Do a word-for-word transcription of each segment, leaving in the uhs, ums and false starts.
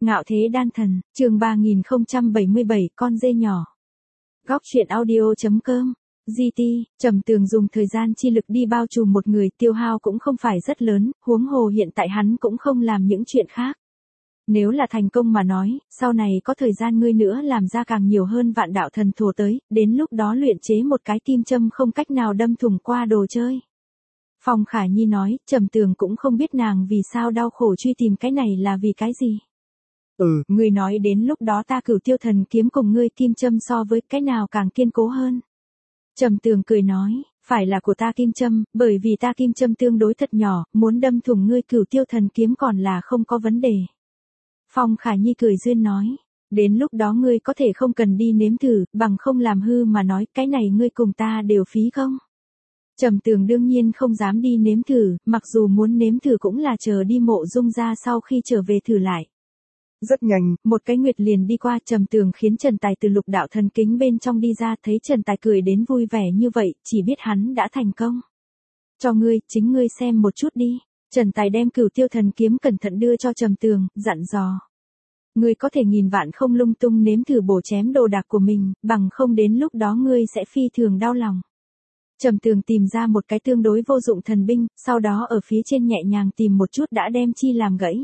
Ngạo thế đan thần, chương ba nghìn không trăm bảy mươi bảy, con dê nhỏ. Góc truyện audio chấm com. giê tê, Trầm Tường dùng thời gian chi lực đi bao trùm một người, tiêu hao cũng không phải rất lớn, huống hồ hiện tại hắn cũng không làm những chuyện khác. Nếu là thành công mà nói, sau này có thời gian ngươi nữa làm ra càng nhiều hơn vạn đạo thần thổ tới, đến lúc đó luyện chế một cái kim châm không cách nào đâm thủng qua đồ chơi. Phong Khả Nhi nói, Trầm Tường cũng không biết nàng vì sao đau khổ truy tìm cái này là vì cái gì. Ừ, ngươi nói đến lúc đó ta Cửu Tiêu Thần kiếm cùng ngươi kim châm so với cái nào càng kiên cố hơn. Trầm Tường cười nói, phải là của ta kim châm, bởi vì ta kim châm tương đối thật nhỏ, muốn đâm thủng ngươi Cửu Tiêu Thần kiếm còn là không có vấn đề. Phong Khả Nhi cười duyên nói, đến lúc đó ngươi có thể không cần đi nếm thử, bằng không làm hư mà nói, cái này ngươi cùng ta đều phí không? Trầm Tường đương nhiên không dám đi nếm thử, mặc dù muốn nếm thử cũng là chờ đi Mộ Dung ra sau khi trở về thử lại. Rất nhanh, một cái nguyệt liền đi qua, Trầm Tường khiến Trần Tài từ lục đạo thần kính bên trong đi ra, thấy Trần Tài cười đến vui vẻ như vậy, chỉ biết hắn đã thành công. Cho ngươi, chính ngươi xem một chút đi. Trần Tài đem Cửu Tiêu Thần kiếm cẩn thận đưa cho Trầm Tường, dặn dò. Ngươi có thể nghìn vạn không lung tung nếm thử bổ chém đồ đạc của mình, bằng không đến lúc đó ngươi sẽ phi thường đau lòng. Trầm Tường tìm ra một cái tương đối vô dụng thần binh, sau đó ở phía trên nhẹ nhàng tìm một chút đã đem chi làm gãy.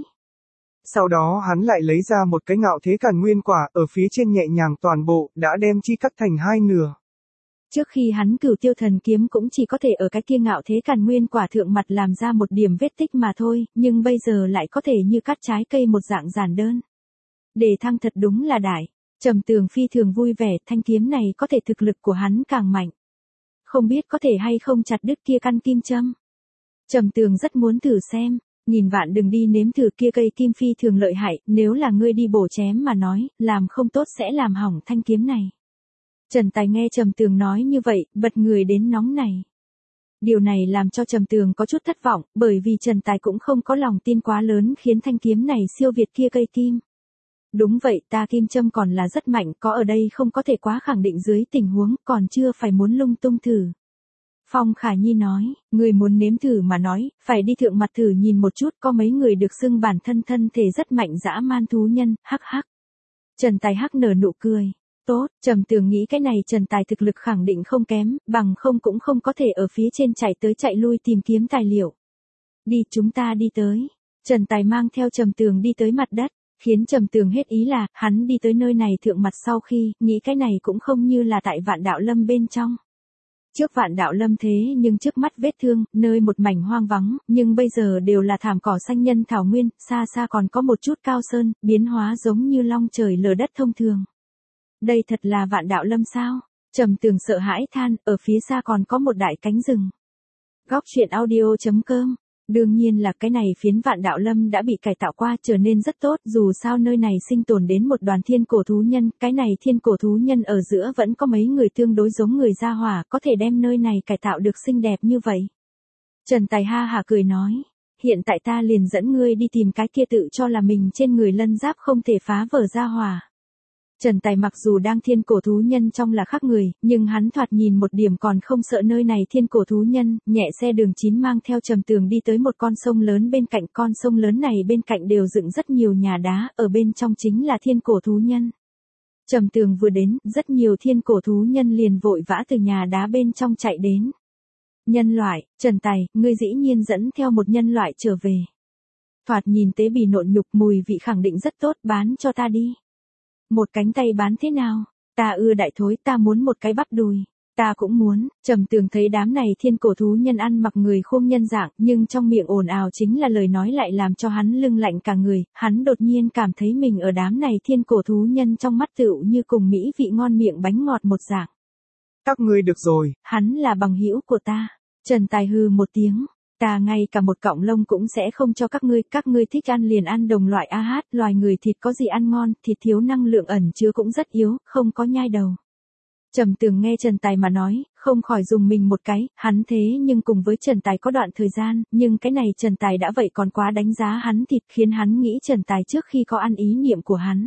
Sau đó hắn lại lấy ra một cái ngạo thế càn nguyên quả, ở phía trên nhẹ nhàng toàn bộ, đã đem chi cắt thành hai nửa. Trước khi hắn Cửu Tiêu Thần kiếm cũng chỉ có thể ở cái kia ngạo thế càn nguyên quả thượng mặt làm ra một điểm vết tích mà thôi, nhưng bây giờ lại có thể như cắt trái cây một dạng giản đơn. Đề thăng thật đúng là đại. Trầm Tường phi thường vui vẻ, thanh kiếm này có thể thực lực của hắn càng mạnh. Không biết có thể hay không chặt đứt kia căn kim châm. Trầm Tường rất muốn thử xem, nghìn vạn đừng đi nếm thử kia cây kim phi thường lợi hại, nếu là ngươi đi bổ chém mà nói, làm không tốt sẽ làm hỏng thanh kiếm này. Trần Tài nghe Trầm Tường nói như vậy, bật người đến nóng này. Điều này làm cho Trầm Tường có chút thất vọng, bởi vì Trần Tài cũng không có lòng tin quá lớn khiến thanh kiếm này siêu việt kia cây kim. Đúng vậy, ta kim châm còn là rất mạnh, có ở đây không có thể quá khẳng định dưới tình huống, còn chưa phải muốn lung tung thử. Phong Khả Nhi nói, người muốn nếm thử mà nói, phải đi thượng mặt thử nhìn một chút, có mấy người được xưng bản thân thân thể rất mạnh dã man thú nhân, hắc hắc. Trần Tài hắc nở nụ cười. Tốt, Trầm Tường nghĩ cái này Trần Tài thực lực khẳng định không kém, bằng không cũng không có thể ở phía trên chạy tới chạy lui tìm kiếm tài liệu. Đi, chúng ta đi tới. Trần Tài mang theo Trầm Tường đi tới mặt đất. Khiến Trầm Tường hết ý là, hắn đi tới nơi này thượng mặt sau khi, nghĩ cái này cũng không như là tại Vạn Đạo Lâm bên trong. Trước Vạn Đạo Lâm thế nhưng trước mắt vết thương, nơi một mảnh hoang vắng, nhưng bây giờ đều là thảm cỏ xanh nhân thảo nguyên, xa xa còn có một chút cao sơn, biến hóa giống như long trời lở đất thông thường. Đây thật là Vạn Đạo Lâm sao? Trầm Tường sợ hãi than, ở phía xa còn có một đại cánh rừng. Góc truyện audio chấm com. Đương nhiên là cái này phiến Vạn Đạo Lâm đã bị cải tạo qua trở nên rất tốt, dù sao nơi này sinh tồn đến một đoàn thiên cổ thú nhân, cái này thiên cổ thú nhân ở giữa vẫn có mấy người tương đối giống người gia hỏa, có thể đem nơi này cải tạo được xinh đẹp như vậy. Trần Tài ha hả cười nói, hiện tại ta liền dẫn ngươi đi tìm cái kia tự cho là mình trên người lân giáp không thể phá vỡ gia hỏa. Trần Tài mặc dù đang thiên cổ thú nhân trong là khác người, nhưng hắn thoạt nhìn một điểm còn không sợ nơi này thiên cổ thú nhân, nhẹ xe đường chín mang theo Trầm Tường đi tới một con sông lớn bên cạnh, con sông lớn này bên cạnh đều dựng rất nhiều nhà đá, ở bên trong chính là thiên cổ thú nhân. Trầm Tường vừa đến, rất nhiều thiên cổ thú nhân liền vội vã từ nhà đá bên trong chạy đến. Nhân loại, Trần Tài, ngươi dĩ nhiên dẫn theo một nhân loại trở về. Thoạt nhìn tế bì nộn nhục mùi vị khẳng định rất tốt, bán cho ta đi. Một cánh tay bán thế nào? Ta ưa đại thối, ta muốn một cái bắp đùi. Ta cũng muốn. Trầm Tường thấy đám này thiên cổ thú nhân ăn mặc người khôn nhân dạng, nhưng trong miệng ồn ào chính là lời nói lại làm cho hắn lưng lạnh cả người, hắn đột nhiên cảm thấy mình ở đám này thiên cổ thú nhân trong mắt tựu như cùng mỹ vị ngon miệng bánh ngọt một dạng. Các ngươi được rồi. Hắn là bằng hữu của ta. Trần Tài hừ một tiếng. Ta ngay cả một cọng lông cũng sẽ không cho các ngươi, các ngươi thích ăn liền ăn đồng loại a hát, loài người thịt có gì ăn ngon, thịt thiếu năng lượng ẩn chứa cũng rất yếu, không có nhai đầu. Trầm Tường nghe Trần Tài mà nói, không khỏi dùng mình một cái, hắn thế nhưng cùng với Trần Tài có đoạn thời gian, nhưng cái này Trần Tài đã vậy còn quá đánh giá hắn thịt khiến hắn nghĩ Trần Tài trước khi có ăn ý niệm của hắn.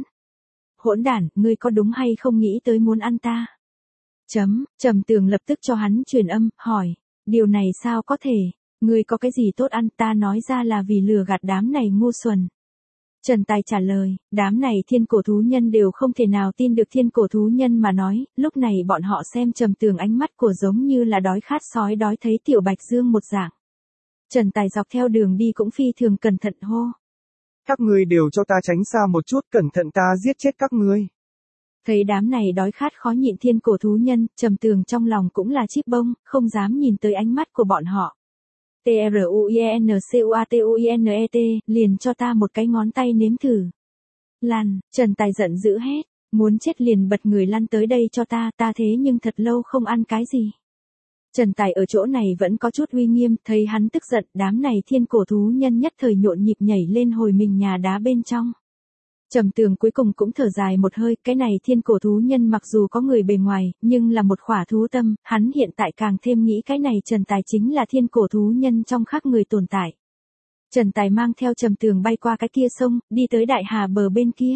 Hỗn đản, ngươi có đúng hay không nghĩ tới muốn ăn ta? Chấm, Trầm Tường lập tức cho hắn truyền âm, hỏi, điều này sao có thể? Ngươi có cái gì tốt ăn, ta nói ra là vì lừa gạt đám này ngu xuẩn. Trần Tài trả lời, đám này thiên cổ thú nhân đều không thể nào tin được thiên cổ thú nhân mà nói, lúc này bọn họ xem Trầm Tường ánh mắt của giống như là đói khát sói đói thấy tiểu bạch dương một dạng. Trần Tài dọc theo đường đi cũng phi thường cẩn thận hô. Các ngươi đều cho ta tránh xa một chút, cẩn thận ta giết chết các ngươi. Thấy đám này đói khát khó nhịn thiên cổ thú nhân, Trầm Tường trong lòng cũng là chíp bông, không dám nhìn tới ánh mắt của bọn họ. T R U I N C U A T U I N E T, liền cho ta một cái ngón tay nếm thử. Lăn, Trần Tài giận dữ hét, muốn chết liền bật người lăn tới đây cho ta, ta thế nhưng thật lâu không ăn cái gì. Trần Tài ở chỗ này vẫn có chút uy nghiêm, thấy hắn tức giận, đám này thiên cổ thú nhân nhất thời nhộn nhịp nhảy lên hồi mình nhà đá bên trong. Trầm Tường cuối cùng cũng thở dài một hơi, cái này thiên cổ thú nhân mặc dù có người bề ngoài, nhưng là một khỏa thú tâm, hắn hiện tại càng thêm nghĩ cái này Trần Tài chính là thiên cổ thú nhân trong khác người tồn tại. Trần Tài mang theo Trầm Tường bay qua cái kia sông, đi tới đại hà bờ bên kia.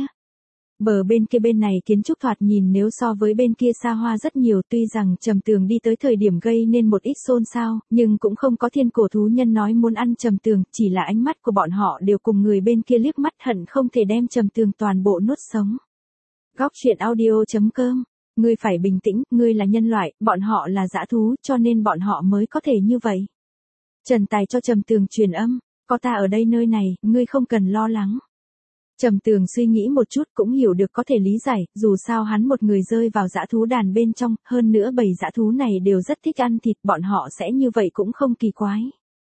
Bờ bên kia bên này kiến trúc thoạt nhìn nếu so với bên kia xa hoa rất nhiều, tuy rằng Trầm Tường đi tới thời điểm gây nên một ít xôn xao, nhưng cũng không có thiên cổ thú nhân nói muốn ăn Trầm Tường, chỉ là ánh mắt của bọn họ đều cùng người bên kia liếc mắt hận không thể đem Trầm Tường toàn bộ nuốt sống. Góc truyện audio chấm com, ngươi phải bình tĩnh, ngươi là nhân loại, bọn họ là dã thú, cho nên bọn họ mới có thể như vậy. Trần Tài cho Trầm Tường truyền âm, có ta ở đây nơi này, ngươi không cần lo lắng. Trầm Tường suy nghĩ một chút cũng hiểu được có thể lý giải, dù sao hắn một người rơi vào dã thú đàn bên trong, hơn nữa bầy dã thú này đều rất thích ăn thịt, bọn họ sẽ như vậy cũng không kỳ quái.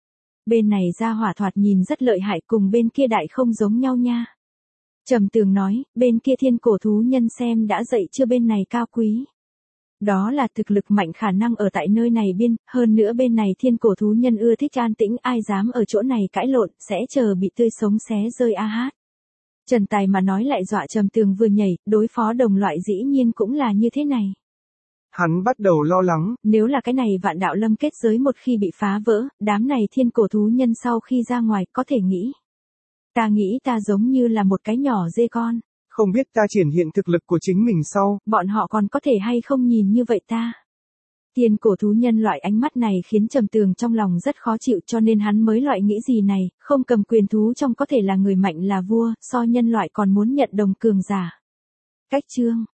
Bên này ra hỏa thoạt nhìn rất lợi hại, cùng bên kia đại không giống nhau nha. Trầm Tường nói, bên kia thiên cổ thú nhân xem đã dậy chưa, bên này cao quý. Đó là thực lực mạnh khả năng ở tại nơi này biên, hơn nữa bên này thiên cổ thú nhân ưa thích an tĩnh, ai dám ở chỗ này cãi lộn, sẽ chờ bị tươi sống xé rơi a hát. Trần Tài mà nói lại dọa Trầm Tường vừa nhảy, đối phó đồng loại dĩ nhiên cũng là như thế này. Hắn bắt đầu lo lắng. Nếu là cái này vạn đạo lâm kết giới một khi bị phá vỡ, đám này thiên cổ thú nhân sau khi ra ngoài có thể nghĩ. Ta nghĩ ta giống như là một cái nhỏ dê con. Không biết ta triển hiện thực lực của chính mình sau. Bọn họ còn có thể hay không nhìn như vậy ta. Thiên cổ thú nhân loại ánh mắt này khiến Trầm Tường trong lòng rất khó chịu, cho nên hắn mới loại nghĩ gì này, không cầm quyền thú trong có thể là người mạnh là vua, so nhân loại còn muốn nhận đồng cường giả. Cách chương